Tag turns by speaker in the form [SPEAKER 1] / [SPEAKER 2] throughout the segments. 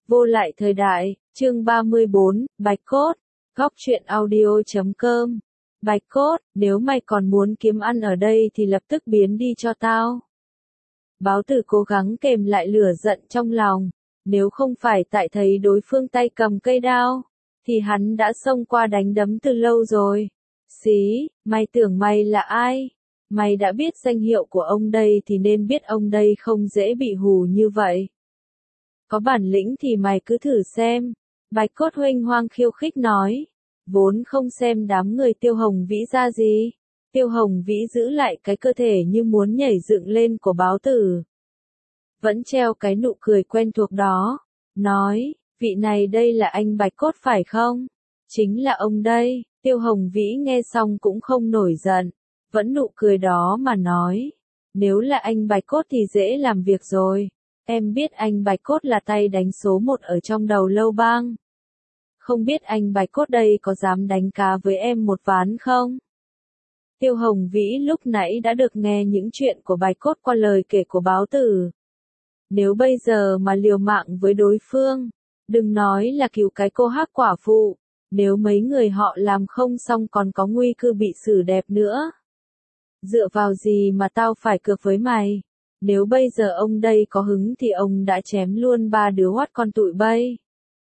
[SPEAKER 1] Vô lại thời đại, chương 34, Bạch Cốt, góc truyện audio.com. Bạch Cốt, nếu mày còn muốn kiếm ăn ở đây thì lập tức biến đi cho tao. Báo Tử cố gắng kềm lại lửa giận trong lòng, nếu không phải tại thấy đối phương tay cầm cây đao, thì hắn đã xông qua đánh đấm từ lâu rồi. Xí, mày tưởng mày là ai? Mày đã biết danh hiệu của ông đây thì nên biết ông đây không dễ bị hù như vậy. Có bản lĩnh thì mày cứ thử xem. Bạch Cốt huênh hoang khiêu khích nói. Vốn không xem đám người Tiêu Hồng Vĩ ra gì. Tiêu Hồng Vĩ giữ lại cái cơ thể như muốn nhảy dựng lên của Báo Tử. Vẫn treo cái nụ cười quen thuộc đó. Nói, vị này đây là anh Bạch Cốt phải không? Chính là ông đây. Tiêu Hồng Vĩ nghe xong cũng không nổi giận. Vẫn nụ cười đó mà nói. Nếu là anh Bạch Cốt thì dễ làm việc rồi. Em biết anh Bạch Cốt là tay đánh số 1 ở trong đầu lâu bang. Không biết anh Bạch Cốt đây có dám đánh cá với em một ván không? Tiêu Hồng Vĩ lúc nãy đã được nghe những chuyện của Bạch Cốt qua lời kể của Báo Tử. Nếu bây giờ mà liều mạng với đối phương, đừng nói là cứu cái cô hắc quả phụ, nếu mấy người họ làm không xong còn có nguy cơ bị xử đẹp nữa. Dựa vào gì mà tao phải cược với mày? Nếu bây giờ ông đây có hứng thì ông đã chém luôn 3 đứa hoắt con tụi bay.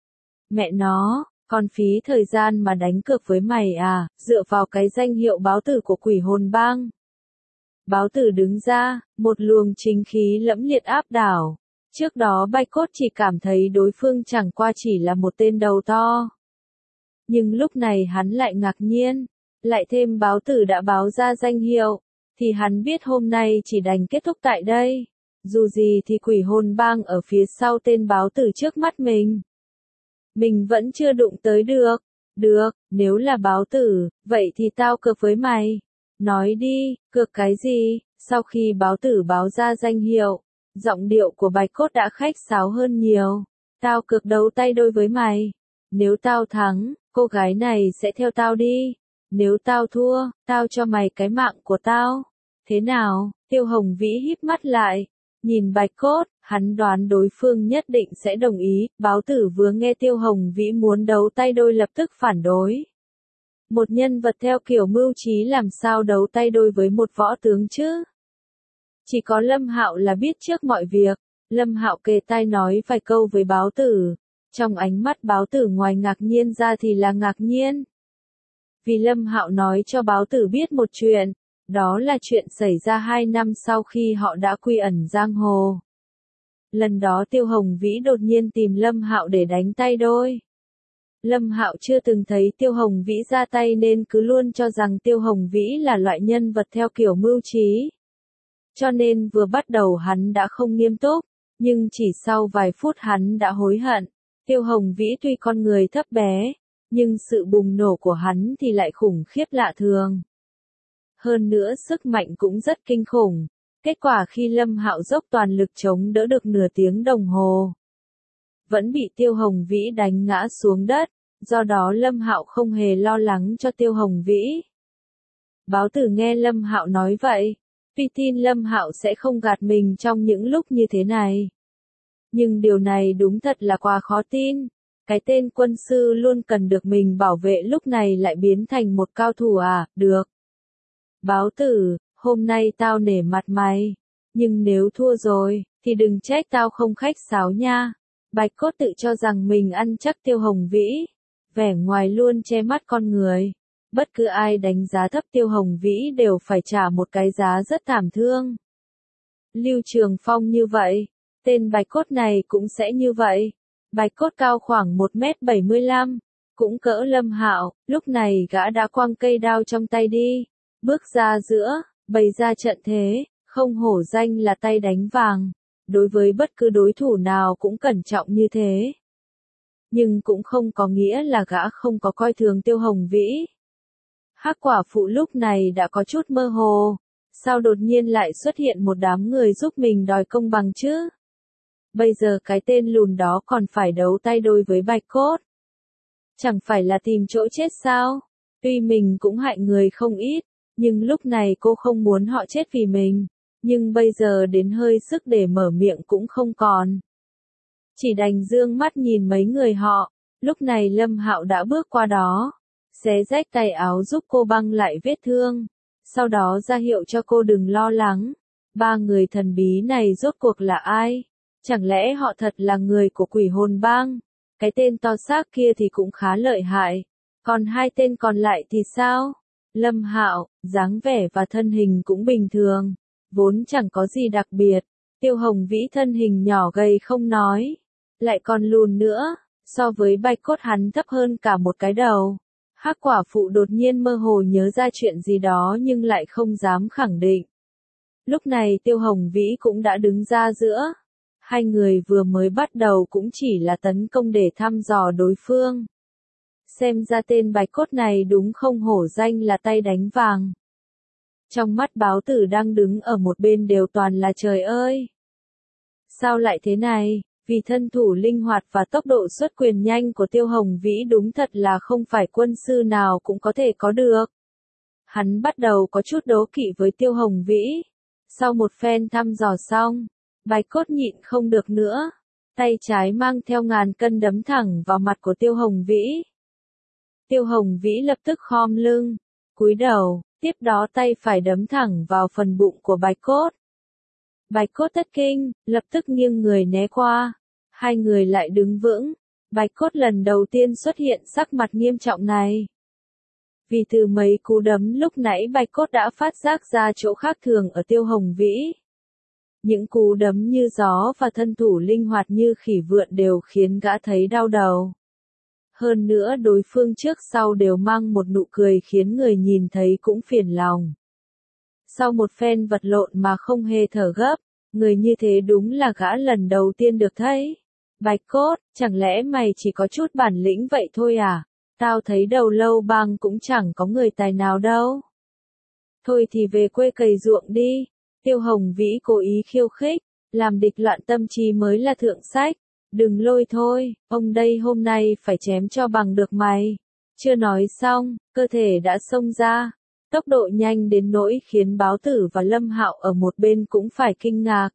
[SPEAKER 1] Mẹ nó, còn phí thời gian mà đánh cược với mày à, dựa vào cái danh hiệu Báo Tử của Quỷ Hồn Bang. Báo Tử đứng ra, một luồng chính khí lẫm liệt áp đảo. Trước đó Bạch Cốt chỉ cảm thấy đối phương chẳng qua chỉ là một tên đầu to. Nhưng lúc này hắn lại ngạc nhiên, lại thêm Báo Tử đã báo ra danh hiệu, thì hắn biết hôm nay chỉ đành kết thúc tại đây. Dù gì thì Quỷ Hồn Bang ở phía sau tên Báo Tử trước mắt mình. Mình vẫn chưa đụng tới được. Được, nếu là Báo Tử, vậy thì tao cược với mày. Nói đi, cược cái gì? Sau khi Báo Tử báo ra danh hiệu, giọng điệu của Bạch Cốt đã khách sáo hơn nhiều. Tao cược đấu tay đôi với mày. Nếu tao thắng, cô gái này sẽ theo tao đi. Nếu tao thua, tao cho mày cái mạng của tao. Thế nào? Tiêu Hồng Vĩ híp mắt lại. Nhìn Bạch Cốt, hắn đoán đối phương nhất định sẽ đồng ý. Báo Tử vừa nghe Tiêu Hồng Vĩ muốn đấu tay đôi lập tức phản đối. Một nhân vật theo kiểu mưu trí làm sao đấu tay đôi với một võ tướng chứ? Chỉ có Lâm Hạo là biết trước mọi việc. Lâm Hạo kề tai nói vài câu với Báo Tử. Trong ánh mắt Báo Tử ngoài ngạc nhiên ra thì là ngạc nhiên. Vì Lâm Hạo nói cho Báo Tử biết một chuyện. Đó là chuyện xảy ra 2 năm sau khi họ đã quy ẩn giang hồ. Lần đó Tiêu Hồng Vĩ đột nhiên tìm Lâm Hạo để đánh tay đôi. Lâm Hạo chưa từng thấy Tiêu Hồng Vĩ ra tay nên cứ luôn cho rằng Tiêu Hồng Vĩ là loại nhân vật theo kiểu mưu trí. Cho nên vừa bắt đầu hắn đã không nghiêm túc, nhưng chỉ sau vài phút hắn đã hối hận. Tiêu Hồng Vĩ tuy con người thấp bé, nhưng sự bùng nổ của hắn thì lại khủng khiếp lạ thường. Hơn nữa sức mạnh cũng rất kinh khủng. Kết quả khi Lâm Hạo dốc toàn lực chống đỡ được nửa tiếng đồng hồ, vẫn bị Tiêu Hồng Vĩ đánh ngã xuống đất, do đó Lâm Hạo không hề lo lắng cho Tiêu Hồng Vĩ. Báo Tử nghe Lâm Hạo nói vậy, tuy tin Lâm Hạo sẽ không gạt mình trong những lúc như thế này. Nhưng điều này đúng thật là quá khó tin. Cái tên quân sư luôn cần được mình bảo vệ lúc này lại biến thành một cao thủ à, được. Báo Tử, hôm nay tao nể mặt mày, nhưng nếu thua rồi, thì đừng trách tao không khách sáo nha. Bạch Cốt tự cho rằng mình ăn chắc Tiêu Hồng Vĩ, vẻ ngoài luôn che mắt con người. Bất cứ ai đánh giá thấp Tiêu Hồng Vĩ đều phải trả một cái giá rất thảm thương. Lưu Trường Phong như vậy, tên Bạch Cốt này cũng sẽ như vậy. Bạch Cốt cao khoảng 1m75, cũng cỡ Lâm Hạo, lúc này gã đã quăng cây đao trong tay đi. Bước ra giữa, bày ra trận thế, không hổ danh là tay đánh vàng. Đối với bất cứ đối thủ nào cũng cẩn trọng như thế. Nhưng cũng không có nghĩa là gã không có coi thường Tiêu Hồng Vĩ. Hắc quả phụ lúc này đã có chút mơ hồ. Sao đột nhiên lại xuất hiện một đám người giúp mình đòi công bằng chứ? Bây giờ cái tên lùn đó còn phải đấu tay đôi với Bạch Cốt. Chẳng phải là tìm chỗ chết sao? Tuy mình cũng hại người không ít. Nhưng lúc này cô không muốn họ chết vì mình. Nhưng bây giờ đến hơi sức để mở miệng cũng không còn. chỉ đành dương mắt nhìn mấy người họ. Lúc này Lâm Hạo đã bước qua đó, xé rách tay áo giúp cô băng lại vết thương, sau đó ra hiệu cho cô đừng lo lắng. Ba người thần bí này rốt cuộc là ai? Chẳng lẽ họ thật là người của quỷ hồn bang? Cái tên to xác kia thì cũng khá lợi hại, còn hai tên còn lại thì sao? Lâm Hạo, dáng vẻ và thân hình cũng bình thường, vốn chẳng có gì đặc biệt. Tiêu Hồng Vĩ thân hình nhỏ gầy không nói, lại còn lùn nữa, so với Bạch Cốt hắn thấp hơn cả một cái đầu. Hắc quả phụ đột nhiên mơ hồ nhớ ra chuyện gì đó nhưng lại không dám khẳng định. Lúc này Tiêu Hồng Vĩ cũng đã đứng ra giữa. Hai người vừa mới bắt đầu cũng chỉ là tấn công để thăm dò đối phương. Xem ra tên Bạch Cốt này đúng không hổ danh là tay đánh vàng. Trong mắt Báo Tử đang đứng ở một bên đều toàn là trời ơi. Sao lại thế này? Vì thân thủ linh hoạt và tốc độ xuất quyền nhanh của Tiêu Hồng Vĩ đúng thật là không phải quân sư nào cũng có thể có được. Hắn bắt đầu có chút đố kỵ với Tiêu Hồng Vĩ. Sau một phen thăm dò xong, Bạch Cốt nhịn không được nữa. Tay trái mang theo ngàn cân đấm thẳng vào mặt của Tiêu Hồng Vĩ. Tiêu Hồng Vĩ lập tức khom lưng, cúi đầu, tiếp đó tay phải đấm thẳng vào phần bụng của Bạch Cốt. Bạch Cốt thất kinh, lập tức nghiêng người né qua. Hai người lại đứng vững. Bạch Cốt lần đầu tiên xuất hiện sắc mặt nghiêm trọng này. Vì từ mấy cú đấm lúc nãy Bạch Cốt đã phát giác ra chỗ khác thường ở Tiêu Hồng Vĩ. Những cú đấm như gió và thân thủ linh hoạt như khỉ vượn đều khiến gã thấy đau đầu. Hơn nữa đối phương trước sau đều mang một nụ cười khiến người nhìn thấy cũng phiền lòng. Sau một phen vật lộn mà không hề thở gấp, người như thế đúng là gã lần đầu tiên được thấy. Bạch Cốt, chẳng lẽ mày chỉ có chút bản lĩnh vậy thôi à? Tao thấy đầu lâu bang cũng chẳng có người tài nào đâu. Thôi thì về quê cày ruộng đi. Tiêu Hồng Vĩ cố ý khiêu khích, làm địch loạn tâm trí mới là thượng sách. Đừng lôi thôi, ông đây hôm nay phải chém cho bằng được mày. Chưa nói xong, cơ thể đã xông ra. Tốc độ nhanh đến nỗi khiến Báo Tử và Lâm Hạo ở một bên cũng phải kinh ngạc.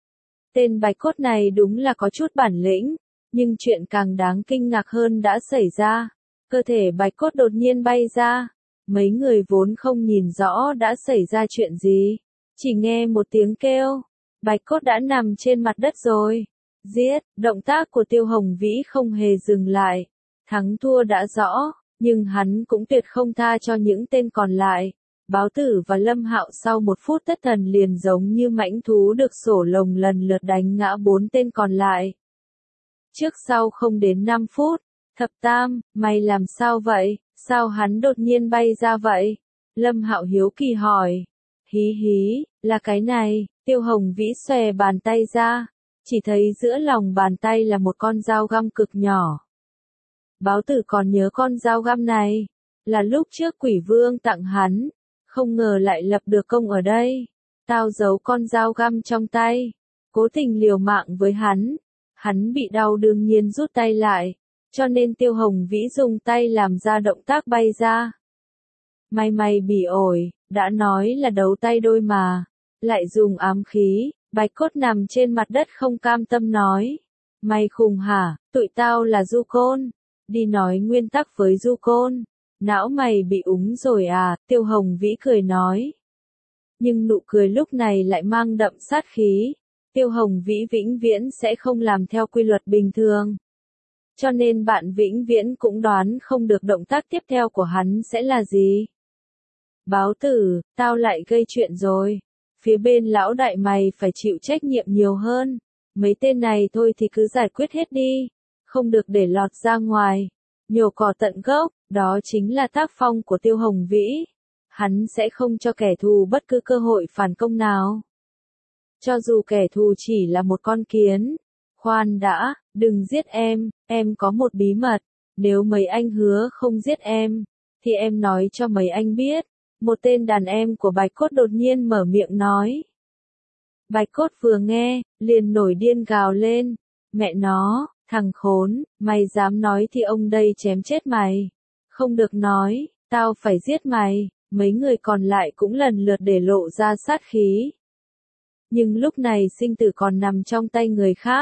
[SPEAKER 1] Tên Bạch Cốt này đúng là có chút bản lĩnh, nhưng chuyện càng đáng kinh ngạc hơn đã xảy ra. Cơ thể Bạch Cốt đột nhiên bay ra. Mấy người vốn không nhìn rõ đã xảy ra chuyện gì. Chỉ nghe một tiếng kêu, Bạch Cốt đã nằm trên mặt đất rồi. Giết, động tác của Tiêu Hồng Vĩ không hề dừng lại. Thắng thua đã rõ, nhưng hắn cũng tuyệt không tha cho những tên còn lại. Báo Tử và Lâm Hạo sau một phút thất thần liền giống như mãnh thú được sổ lồng lần lượt đánh ngã 4 tên còn lại. Trước sau không đến 5 phút, Thập Tam, mày làm sao vậy? Sao hắn đột nhiên bay ra vậy? Lâm Hạo hiếu kỳ hỏi. Hí hí, là cái này. Tiêu Hồng Vĩ xòe bàn tay ra, chỉ thấy giữa lòng bàn tay là một con dao găm cực nhỏ. Báo Tử còn nhớ con dao găm này, là lúc trước Quỷ Vương tặng hắn, không ngờ lại lập được công ở đây. Tao giấu con dao găm trong tay, cố tình liều mạng với hắn bị đau đương nhiên rút tay lại, cho nên Tiêu Hồng Vĩ dùng tay làm ra động tác bay ra. Mày bị ổi, đã nói là đấu tay đôi mà, lại dùng ám khí. Bạch Cốt nằm trên mặt đất không cam tâm nói. Mày khùng hả, tụi tao là du côn. Đi nói nguyên tắc với du côn. Não mày bị úng rồi à, Tiêu Hồng Vĩ cười nói. Nhưng nụ cười lúc này lại mang đậm sát khí. Tiêu Hồng Vĩ vĩnh viễn sẽ không làm theo quy luật bình thường. Cho nên bạn vĩnh viễn cũng đoán không được động tác tiếp theo của hắn sẽ là gì. Báo Tử, tao lại gây chuyện rồi. Phía bên lão đại mày phải chịu trách nhiệm nhiều hơn. Mấy tên này thôi thì cứ giải quyết hết đi. Không được để lọt ra ngoài. Nhổ cỏ tận gốc, đó chính là tác phong của Tiêu Hồng Vĩ. Hắn sẽ không cho kẻ thù bất cứ cơ hội phản công nào. Cho dù kẻ thù chỉ là một con kiến. Khoan đã, đừng giết em có một bí mật. Nếu mấy anh hứa không giết em, thì em nói cho mấy anh biết. Một tên đàn em của Bạch Cốt đột nhiên mở miệng nói. Bạch Cốt vừa nghe, liền nổi điên gào lên. Mẹ nó, thằng khốn, mày dám nói thì ông đây chém chết mày. Không được nói, tao phải giết mày. Mấy người còn lại cũng lần lượt để lộ ra sát khí. Nhưng lúc này sinh tử còn nằm trong tay người khác.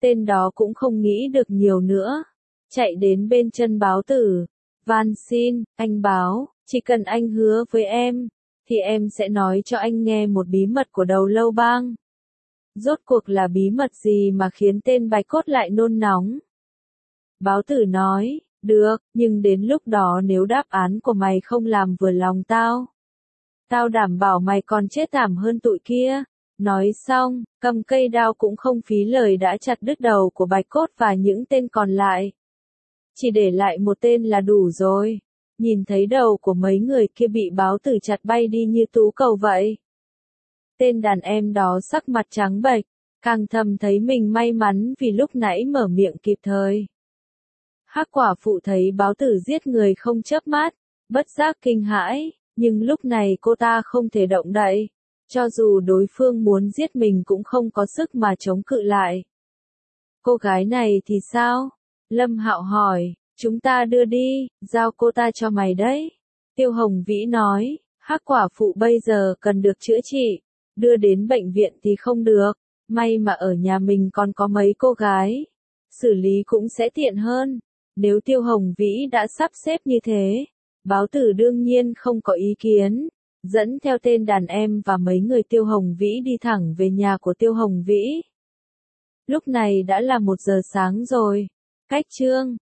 [SPEAKER 1] Tên đó cũng không nghĩ được nhiều nữa. Chạy đến bên chân báo tử. Van xin, anh báo, chỉ cần anh hứa với em, thì em sẽ nói cho anh nghe một bí mật của đầu lâu bang. Rốt cuộc là bí mật gì mà khiến tên Bạch Cốt lại nôn nóng? Báo tử nói, được, nhưng đến lúc đó nếu đáp án của mày không làm vừa lòng tao, tao đảm bảo mày còn chết thảm hơn tụi kia. Nói xong, cầm cây đao cũng không phí lời đã chặt đứt đầu của Bạch Cốt và những tên còn lại. Chỉ để lại một tên là đủ rồi. Nhìn thấy đầu của mấy người kia bị báo tử chặt bay đi như tú cầu vậy. Tên đàn em đó sắc mặt trắng bệch, càng thầm thấy mình may mắn vì lúc nãy mở miệng kịp thời. Hắc quả phụ thấy báo tử giết người không chớp mắt, bất giác kinh hãi, nhưng lúc này cô ta không thể động đậy. Cho dù đối phương muốn giết mình cũng không có sức mà chống cự lại. Cô gái này thì sao? Lâm Hạo hỏi, chúng ta đưa đi, giao cô ta cho mày đấy. Tiêu Hồng Vĩ nói, Hắc quả phụ bây giờ cần được chữa trị, đưa đến bệnh viện thì không được, may mà ở nhà mình còn có mấy cô gái. Xử lý cũng sẽ tiện hơn. Nếu Tiêu Hồng Vĩ đã sắp xếp như thế, báo tử đương nhiên không có ý kiến. Dẫn theo tên đàn em và mấy người Tiêu Hồng Vĩ đi thẳng về nhà của Tiêu Hồng Vĩ. Lúc này đã là 1 giờ sáng rồi. Cách chương